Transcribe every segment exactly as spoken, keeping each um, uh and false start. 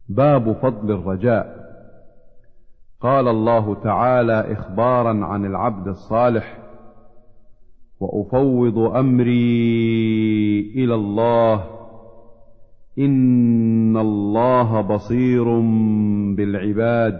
باب فضل الرجاء. قال الله تعالى إخبارا عن العبد الصالح: وأفوض أمري إلى الله إن الله بصير بالعباد،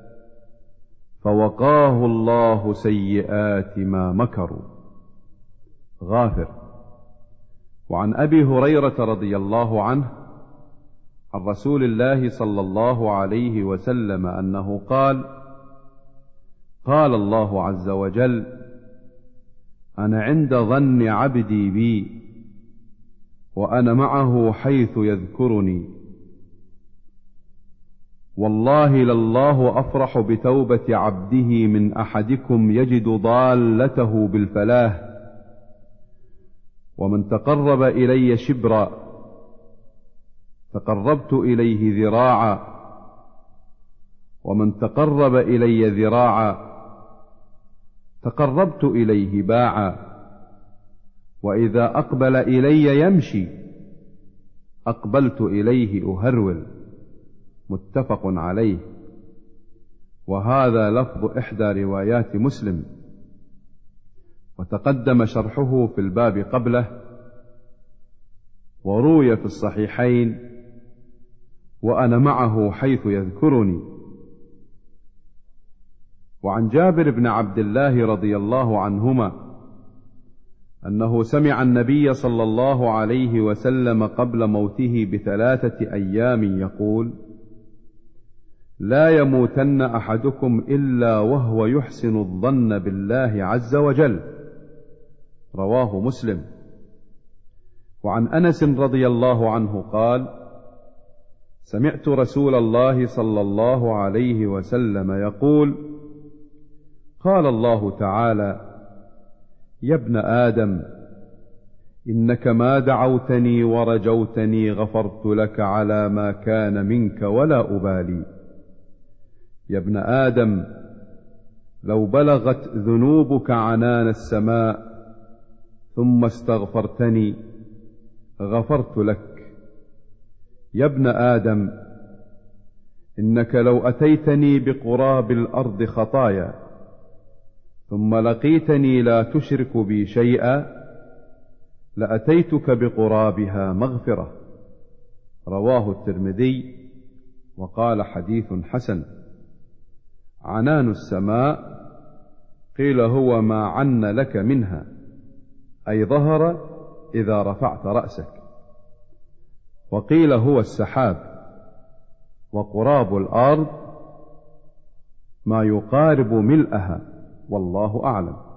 فوقاه الله سيئات ما مكروا. غافر. وعن أبي هريرة رضي الله عنه عن رسول الله صلى الله عليه وسلم أنه قال: قال الله عز وجل: أنا عند ظن عبدي بي وأنا معه حيث يذكرني. والله لله أفرح بتوبة عبده من أحدكم يجد ضالته بالفلاح. ومن تقرب إلي شبرا تقربت إليه ذراعا، ومن تقرب إلي ذراعا تقربت إليه باعا. وإذا أقبل إلي يمشي أقبلت إليه أهرول. متفق عليه. وهذا لفظ إحدى روايات مسلم، وتقدم شرحه في الباب قبله، وروي في الصحيحين: وأنا معه حيث يذكرني. وعن جابر بن عبد الله رضي الله عنهما أنه سمع النبي صلى الله عليه وسلم قبل موته بثلاثة أيام يقول: لا يموتن أحدكم إلا وهو يحسن الظن بالله عز وجل. رواه مسلم. وعن أنس رضي الله عنه قال: سمعت رسول الله صلى الله عليه وسلم يقول: قال الله تعالى: يا ابن آدم إنك ما دعوتني ورجوتني غفرت لك على ما كان منك ولا أبالي. يا ابن آدم لو بلغت ذنوبك عنان السماء ثم استغفرتني غفرت لك. يا ابن آدم إنك لو أتيتني بقراب الأرض خطايا ثم لقيتني لا تشرك بي شيئا لأتيتك بقرابها مغفرة. رواه الترمذي وقال: حديث حسن. عنان السماء قيل هو ما عن لك منها، أي ظهر إذا رفعت رأسك، وقيل هو السحاب. وقراب الأرض ما يقارب ملئها، والله أعلم.